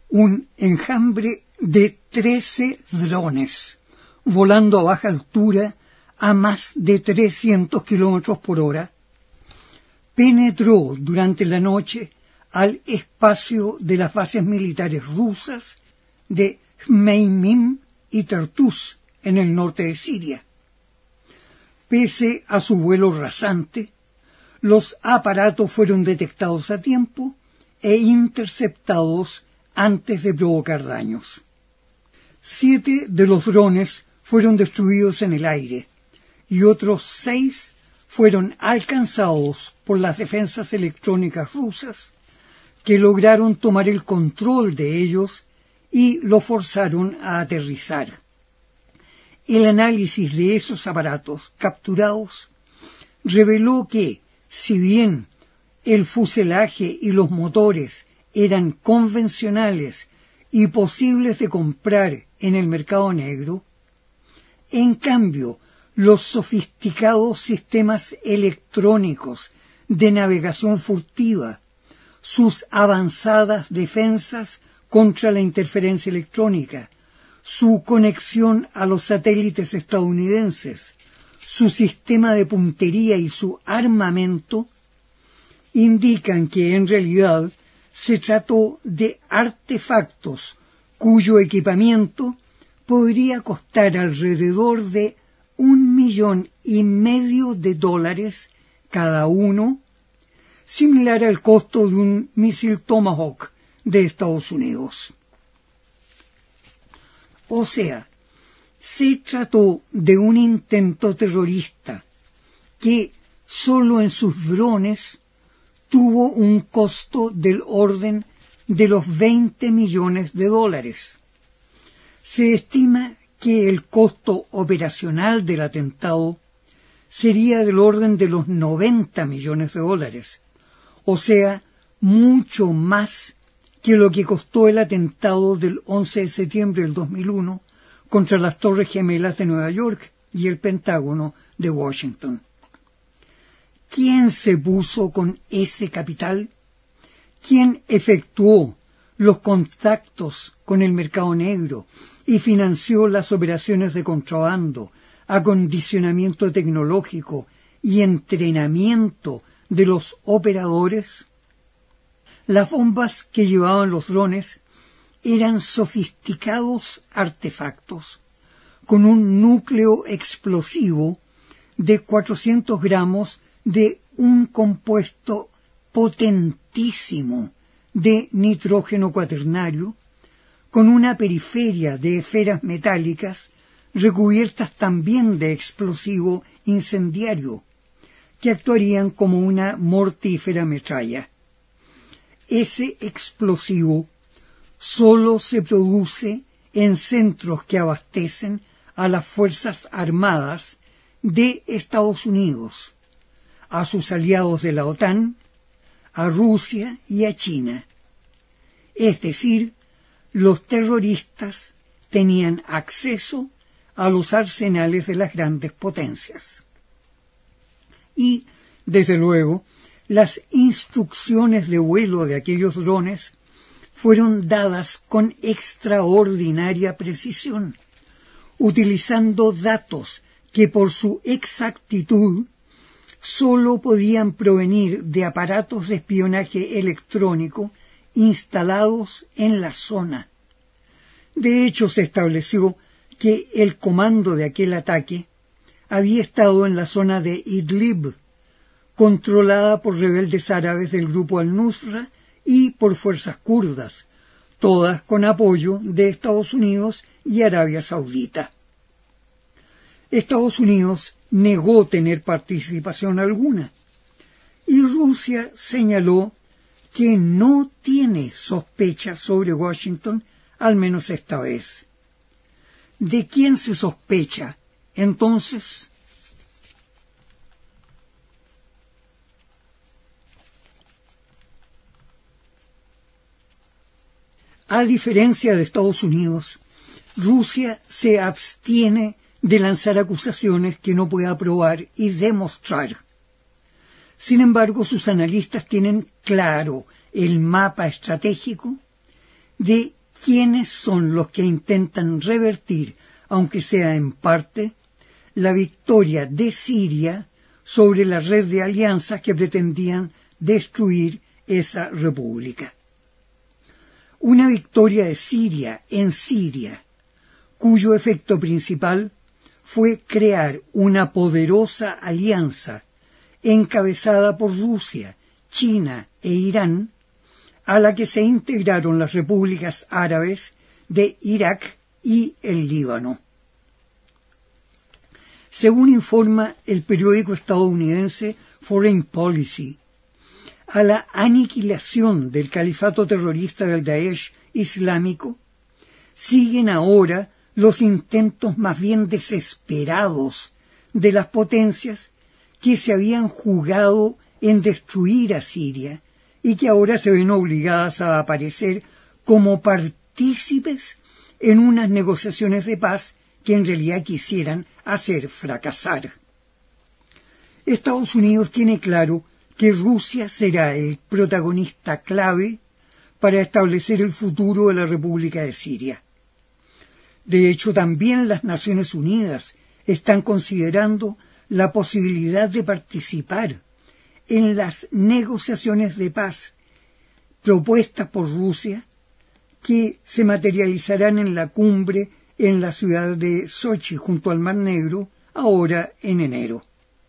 un enjambre de 13 drones, volando a baja altura a más de 300 kilómetros por hora, penetró durante la noche al espacio de las bases militares rusas de Khmeimim y Tartus, en el norte de Siria. Pese a su vuelo rasante, los aparatos fueron detectados a tiempo e interceptados antes de provocar daños. 7 de los drones fueron destruidos en el aire y otros 6 fueron alcanzados por las defensas electrónicas rusas, que lograron tomar el control de ellos y lo forzaron a aterrizar. El análisis de esos aparatos capturados reveló que, si bien el fuselaje y los motores eran convencionales y posibles de comprar en el mercado negro, en cambio, los sofisticados sistemas electrónicos de navegación furtiva, sus avanzadas defensas contra la interferencia electrónica, su conexión a los satélites estadounidenses, su sistema de puntería y su armamento, indican que en realidad se trató de artefactos cuyo equipamiento podría costar alrededor de $1,500,000 cada uno, similar al costo de un misil Tomahawk de Estados Unidos. O sea, se trató de un intento terrorista que solo en sus drones tuvo un costo del orden de los $20 millones. Se estima que el costo operacional del atentado sería del orden de los $90 millones, o sea, mucho más que lo que costó el atentado del 11 de septiembre del 2001 contra las Torres Gemelas de Nueva York y el Pentágono de Washington. ¿Quién se puso con ese capital? ¿Quién efectuó los contactos con el mercado negro y financió las operaciones de contrabando, acondicionamiento tecnológico y entrenamiento de los operadores? Las bombas que llevaban los drones eran sofisticados artefactos con un núcleo explosivo de 400 gramos de un compuesto potentísimo de nitrógeno cuaternario, con una periferia de esferas metálicas recubiertas también de explosivo incendiario, que actuarían como una mortífera metralla. Ese explosivo solo se produce en centros que abastecen a las Fuerzas Armadas de Estados Unidos, a sus aliados de la OTAN, a Rusia y a China. Es decir, los terroristas tenían acceso a los arsenales de las grandes potencias. Y, desde luego, las instrucciones de vuelo de aquellos drones fueron dadas con extraordinaria precisión, utilizando datos que por su exactitud solo podían provenir de aparatos de espionaje electrónico instalados en la zona. De hecho, se estableció que el comando de aquel ataque había estado en la zona de Idlib, controlada por rebeldes árabes del grupo Al-Nusra y por fuerzas kurdas, todas con apoyo de Estados Unidos y Arabia Saudita. Estados Unidos negó tener participación alguna, y Rusia señaló que no tiene sospechas sobre Washington, al menos esta vez. ¿De quién se sospecha, entonces? A diferencia de Estados Unidos, Rusia se abstiene de lanzar acusaciones que no pueda probar y demostrar. Sin embargo, sus analistas tienen claro el mapa estratégico de quiénes son los que intentan revertir, aunque sea en parte, la victoria de Siria sobre la red de alianzas que pretendían destruir esa república. Una victoria de Siria en Siria, cuyo efecto principal fue crear una poderosa alianza encabezada por Rusia, China e Irán, a la que se integraron las repúblicas árabes de Irak y el Líbano. Según informa el periódico estadounidense Foreign Policy, a la aniquilación del califato terrorista del Daesh islámico siguen ahora los intentos más bien desesperados de las potencias que se habían jugado en destruir a Siria y que ahora se ven obligadas a aparecer como partícipes en unas negociaciones de paz que en realidad quisieran hacer fracasar. Estados Unidos tiene claro que Rusia será el protagonista clave para establecer el futuro de la República de Siria. De hecho, también las Naciones Unidas están considerando la posibilidad de participar en las negociaciones de paz propuestas por Rusia, que se materializarán en la cumbre en la ciudad de Sochi, junto al Mar Negro, ahora en enero.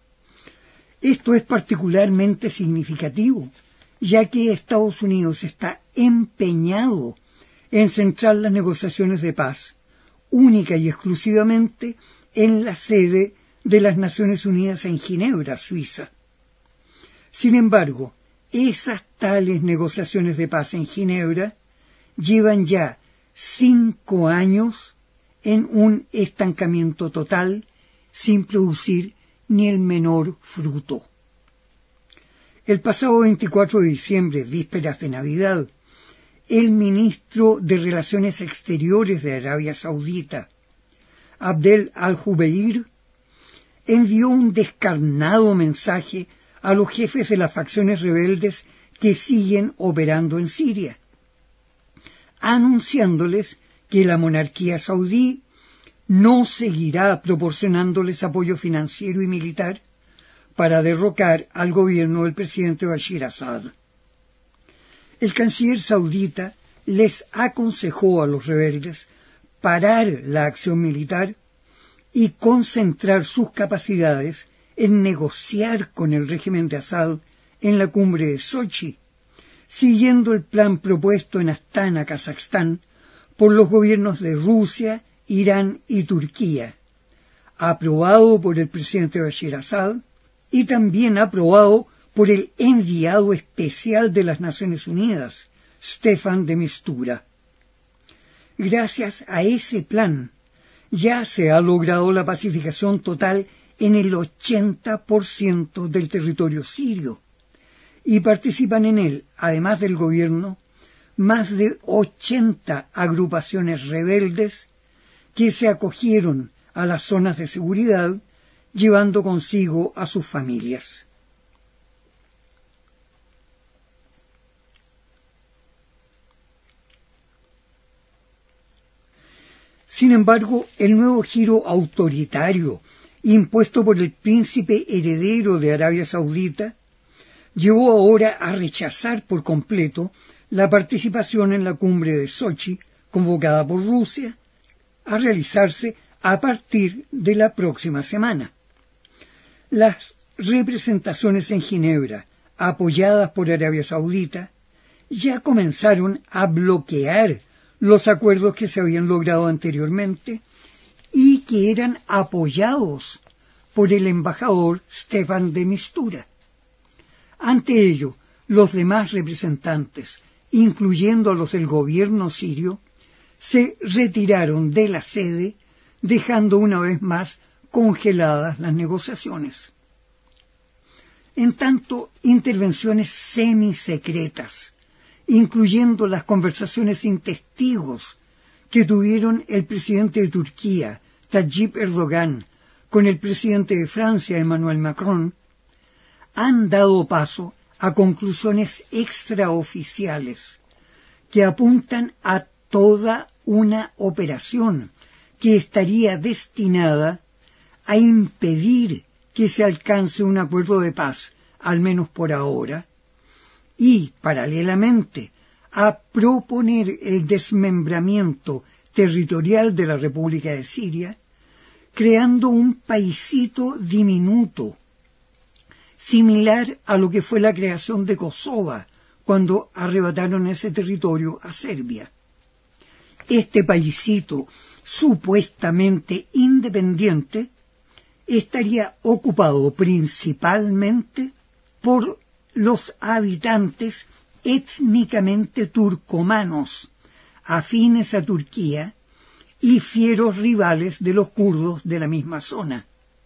Esto es particularmente significativo, ya que Estados Unidos está empeñado en centrar las negociaciones de paz, única y exclusivamente en la sede de las Naciones Unidas en Ginebra, Suiza. Sin embargo, esas tales negociaciones de paz en Ginebra llevan ya 5 años en un estancamiento total, sin producir ni el menor fruto. El pasado 24 de diciembre, vísperas de Navidad, el ministro de Relaciones Exteriores de Arabia Saudita, Abdel al-Jubeir, envió un descarnado mensaje a los jefes de las facciones rebeldes que siguen operando en Siria, anunciándoles que la monarquía saudí no seguirá proporcionándoles apoyo financiero y militar para derrocar al gobierno del presidente Bashir Assad. El canciller saudita les aconsejó a los rebeldes parar la acción militar y concentrar sus capacidades en negociar con el régimen de Assad en la cumbre de Sochi, siguiendo el plan propuesto en Astana, Kazajstán, por los gobiernos de Rusia, Irán y Turquía, aprobado por el presidente Bashir Assad y también aprobado por el enviado especial de las Naciones Unidas, Staffan de Mistura. Gracias a ese plan, ya se ha logrado la pacificación total en el 80% del territorio sirio, y participan en él, además del gobierno, más de 80 agrupaciones rebeldes que se acogieron a las zonas de seguridad, llevando consigo a sus familias. Sin embargo, el nuevo giro autoritario impuesto por el príncipe heredero de Arabia Saudita llevó ahora a rechazar por completo la participación en la cumbre de Sochi, convocada por Rusia, a realizarse a partir de la próxima semana. Las representaciones en Ginebra, apoyadas por Arabia Saudita, ya comenzaron a bloquear los acuerdos que se habían logrado anteriormente y que eran apoyados por el embajador Staffan de Mistura. Ante ello, los demás representantes, incluyendo a los del gobierno sirio, se retiraron de la sede, dejando una vez más congeladas las negociaciones. En tanto, intervenciones semisecretas, incluyendo las conversaciones sin testigos que tuvieron el presidente de Turquía, Tayyip Erdogan, con el presidente de Francia, Emmanuel Macron, han dado paso a conclusiones extraoficiales que apuntan a toda una operación que estaría destinada a impedir que se alcance un acuerdo de paz, al menos por ahora, y, paralelamente, a proponer el desmembramiento territorial de la República de Siria, creando un paisito diminuto, similar a lo que fue la creación de Kosovo, cuando arrebataron ese territorio a Serbia. Este paisito, supuestamente independiente, estaría ocupado principalmente por los habitantes étnicamente turcomanos, afines a Turquía y fieros rivales de los kurdos de la misma zona.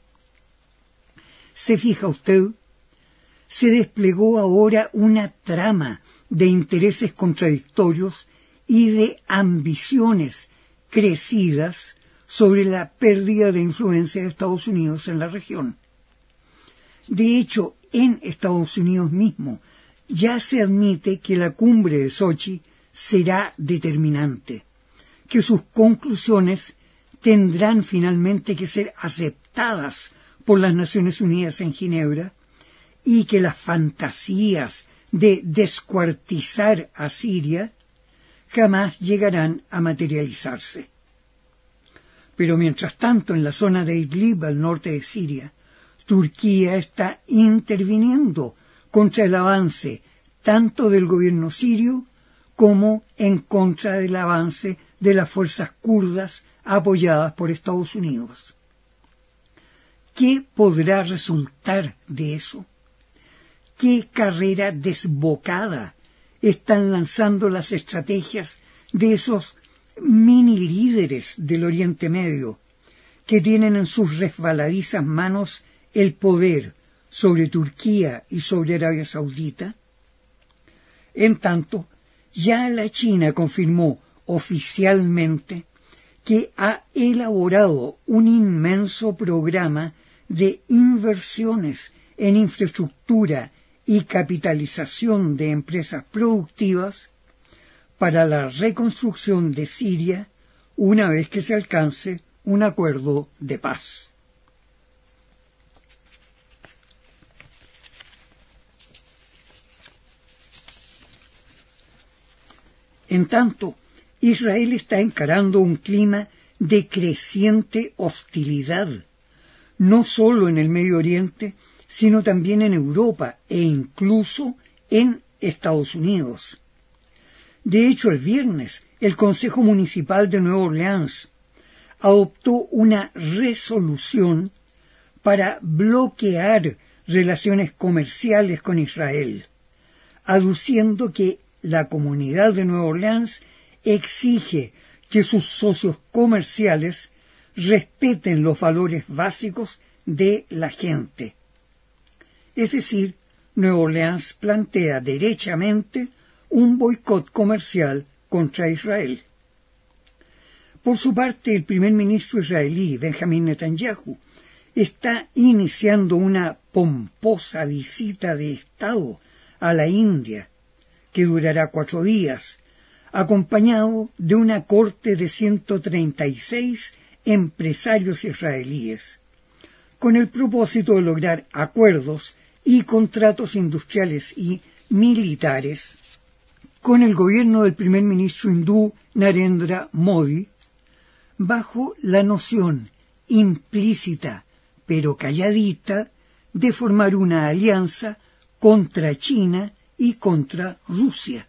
¿Se fija usted? Se desplegó ahora una trama de intereses contradictorios y de ambiciones crecidas sobre la pérdida de influencia de Estados Unidos en la región. De hecho, en Estados Unidos mismo ya se admite que la cumbre de Sochi será determinante, que sus conclusiones tendrán finalmente que ser aceptadas por las Naciones Unidas en Ginebra y que las fantasías de descuartizar a Siria jamás llegarán a materializarse. Pero mientras tanto, en la zona de Idlib, al norte de Siria, Turquía está interviniendo contra el avance tanto del gobierno sirio como en contra del avance de las fuerzas kurdas apoyadas por Estados Unidos. ¿Qué podrá resultar de eso? ¿Qué carrera desbocada están lanzando las estrategias de esos mini líderes del Oriente Medio que tienen en sus resbaladizas manos el poder sobre Turquía y sobre Arabia Saudita? En tanto, ya la China confirmó oficialmente que ha elaborado un inmenso programa de inversiones en infraestructura y capitalización de empresas productivas para la reconstrucción de Siria una vez que se alcance un acuerdo de paz. En tanto, Israel está encarando un clima de creciente hostilidad, no solo en el Medio Oriente, sino también en Europa e incluso en Estados Unidos. De hecho, el viernes, el Consejo Municipal de Nueva Orleans adoptó una resolución para bloquear relaciones comerciales con Israel, aduciendo que la comunidad de Nueva Orleans exige que sus socios comerciales respeten los valores básicos de la gente. Es decir, Nueva Orleans plantea derechamente un boicot comercial contra Israel. Por su parte, el primer ministro israelí, Benjamin Netanyahu, está iniciando una pomposa visita de Estado a la India, que durará 4 días, acompañado de una corte de 136 empresarios israelíes, con el propósito de lograr acuerdos y contratos industriales y militares con el gobierno del primer ministro hindú Narendra Modi, bajo la noción implícita pero calladita de formar una alianza contra China y contra Rusia.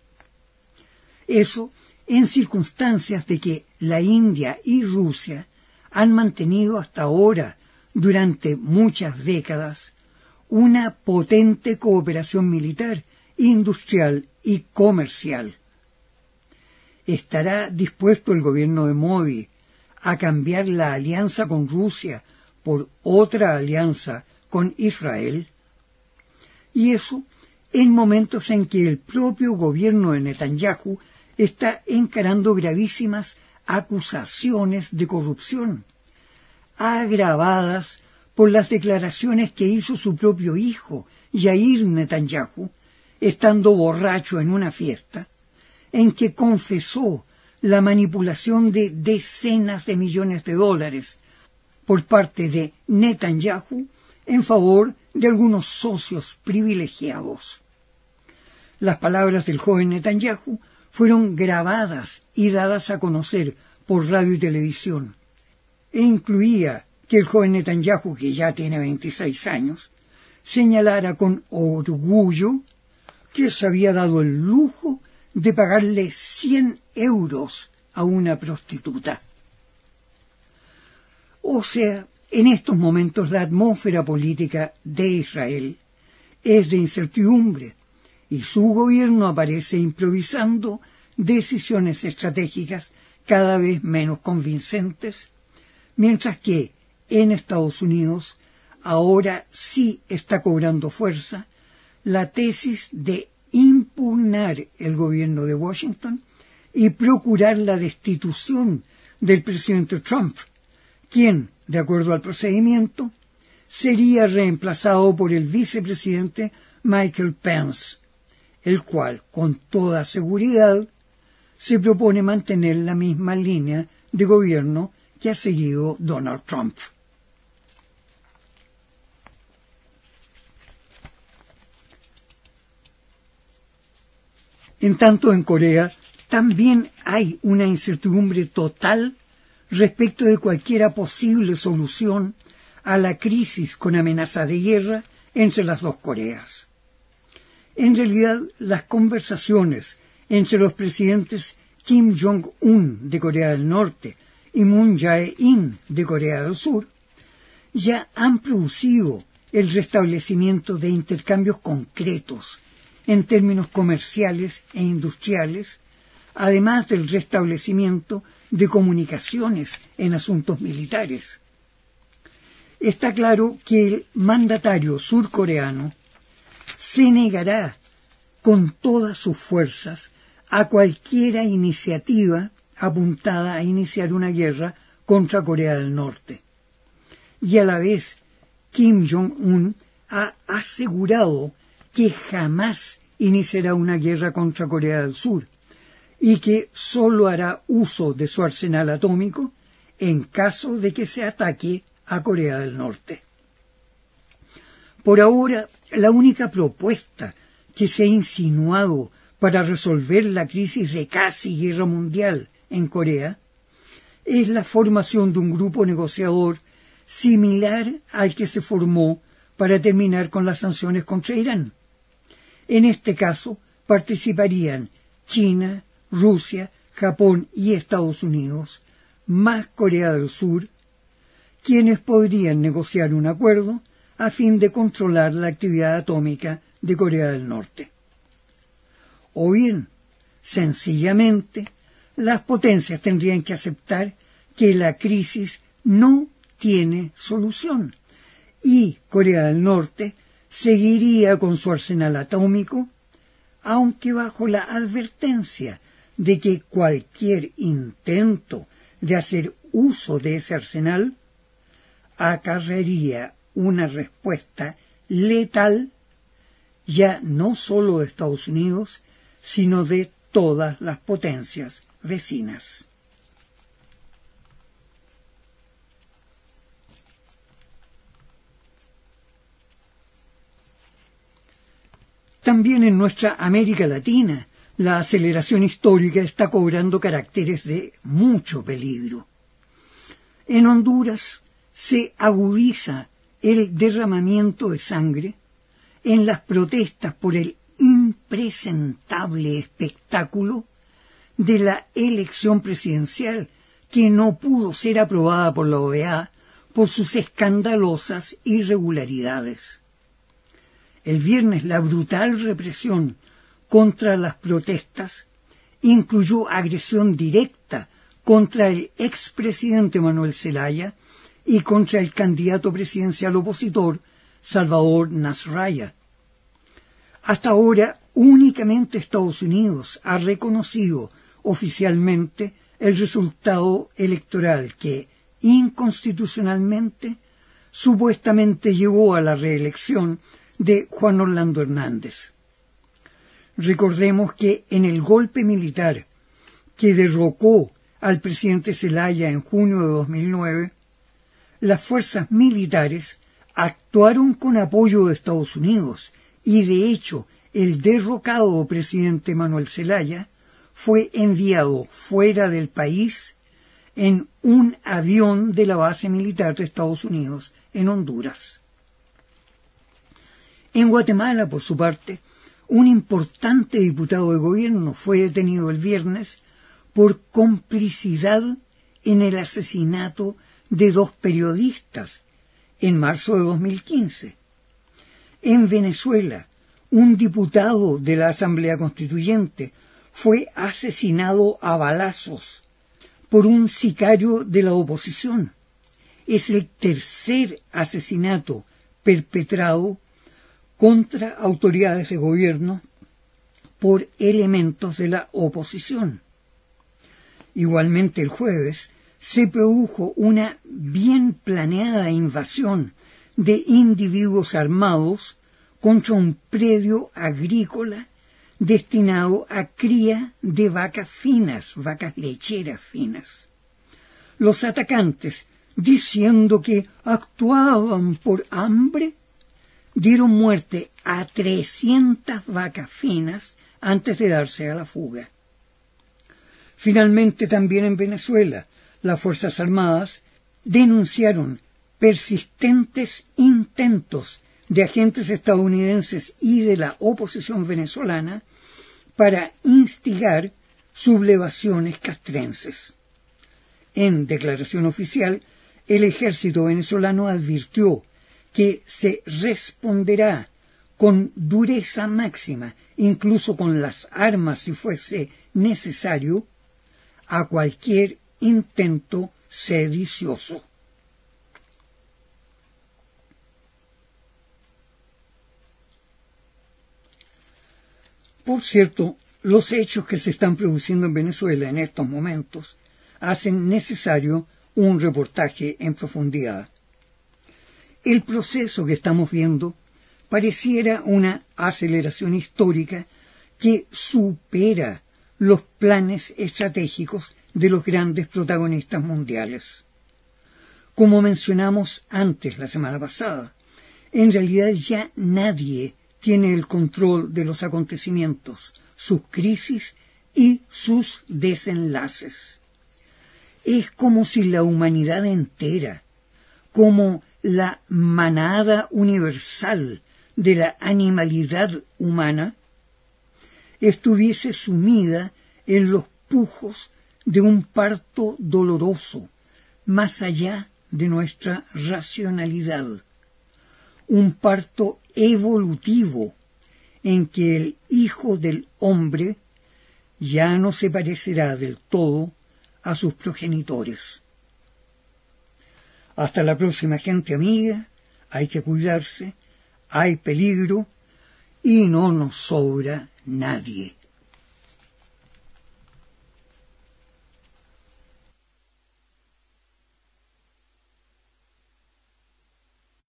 Eso en circunstancias de que la India y Rusia han mantenido hasta ahora, durante muchas décadas, una potente cooperación militar, industrial y comercial. ¿Estará dispuesto el gobierno de Modi a cambiar la alianza con Rusia por otra alianza con Israel? Y eso en momentos en que el propio gobierno de Netanyahu está encarando gravísimas acusaciones de corrupción, agravadas por las declaraciones que hizo su propio hijo, Yair Netanyahu, estando borracho en una fiesta, en que confesó la manipulación de decenas de millones de dólares por parte de Netanyahu en favor de algunos socios privilegiados. Las palabras del joven Netanyahu fueron grabadas y dadas a conocer por radio y televisión, e incluía que el joven Netanyahu, que ya tiene 26 años, señalara con orgullo que se había dado el lujo de pagarle 100 euros a una prostituta. O sea, en estos momentos la atmósfera política de Israel es de incertidumbre y su gobierno aparece improvisando decisiones estratégicas cada vez menos convincentes, mientras que en Estados Unidos ahora sí está cobrando fuerza la tesis de impugnar el gobierno de Washington y procurar la destitución del presidente Trump, quien, de acuerdo al procedimiento, sería reemplazado por el vicepresidente Michael Pence, el cual, con toda seguridad, se propone mantener la misma línea de gobierno que ha seguido Donald Trump. En tanto, en Corea también hay una incertidumbre total respecto de cualquier posible solución a la crisis con amenaza de guerra entre las dos Coreas. En realidad, las conversaciones entre los presidentes Kim Jong-un de Corea del Norte y Moon Jae-in de Corea del Sur ya han producido el restablecimiento de intercambios concretos en términos comerciales e industriales, además del restablecimiento de comunicaciones en asuntos militares. Está claro que el mandatario surcoreano se negará con todas sus fuerzas a cualquiera iniciativa apuntada a iniciar una guerra contra Corea del Norte. Y a la vez, Kim Jong-un ha asegurado que jamás iniciará una guerra contra Corea del Sur y que solo hará uso de su arsenal atómico en caso de que se ataque a Corea del Norte. Por ahora, la única propuesta que se ha insinuado para resolver la crisis de casi guerra mundial en Corea es la formación de un grupo negociador similar al que se formó para terminar con las sanciones contra Irán. En este caso participarían China, Rusia, Japón y Estados Unidos, más Corea del Sur, quienes podrían negociar un acuerdo a fin de controlar la actividad atómica de Corea del Norte. O bien, sencillamente, las potencias tendrían que aceptar que la crisis no tiene solución y Corea del Norte seguiría con su arsenal atómico, aunque bajo la advertencia de que cualquier intento de hacer uso de ese arsenal acarrearía una respuesta letal ya no solo de Estados Unidos, sino de todas las potencias vecinas. También en nuestra América Latina, la aceleración histórica está cobrando caracteres de mucho peligro. En Honduras se agudiza el derramamiento de sangre en las protestas por el impresentable espectáculo de la elección presidencial que no pudo ser aprobada por la OEA por sus escandalosas irregularidades. El viernes la brutal represión contra las protestas incluyó agresión directa contra el expresidente Manuel Zelaya y contra el candidato presidencial opositor Salvador Nasralla. Hasta ahora, únicamente Estados Unidos ha reconocido oficialmente el resultado electoral que, inconstitucionalmente, supuestamente llevó a la reelección de Juan Orlando Hernández. Recordemos que en el golpe militar que derrocó al presidente Zelaya en junio de 2009, las fuerzas militares actuaron con apoyo de Estados Unidos y, de hecho, el derrocado presidente Manuel Zelaya fue enviado fuera del país en un avión de la base militar de Estados Unidos en Honduras. En Guatemala, por su parte, un importante diputado de gobierno fue detenido el viernes por complicidad en el asesinato de 2 periodistas en marzo de 2015. En Venezuela, un diputado de la Asamblea Constituyente fue asesinado a balazos por un sicario de la oposición. Es el tercer asesinato perpetrado contra autoridades de gobierno por elementos de la oposición. Igualmente el jueves se produjo una bien planeada invasión de individuos armados contra un predio agrícola destinado a cría de vacas finas, vacas lecheras finas. Los atacantes, diciendo que actuaban por hambre, dieron muerte a 300 vacas finas antes de darse a la fuga. Finalmente, también en Venezuela, las Fuerzas Armadas denunciaron persistentes intentos de agentes estadounidenses y de la oposición venezolana para instigar sublevaciones castrenses. En declaración oficial, el ejército venezolano advirtió que se responderá con dureza máxima, incluso con las armas si fuese necesario, a cualquier intento sedicioso. Por cierto, los hechos que se están produciendo en Venezuela en estos momentos hacen necesario un reportaje en profundidad. El proceso que estamos viendo pareciera una aceleración histórica que supera los planes estratégicos de los grandes protagonistas mundiales. Como mencionamos antes la semana pasada, en realidad ya nadie tiene el control de los acontecimientos, sus crisis y sus desenlaces. Es como si la humanidad entera, como la manada universal de la animalidad humana, estuviese sumida en los pujos de un parto doloroso, más allá de nuestra racionalidad. Un parto evolutivo en que el Hijo del Hombre ya no se parecerá del todo a sus progenitores. Hasta la próxima, gente amiga. Hay que cuidarse, hay peligro y no nos sobra nadie.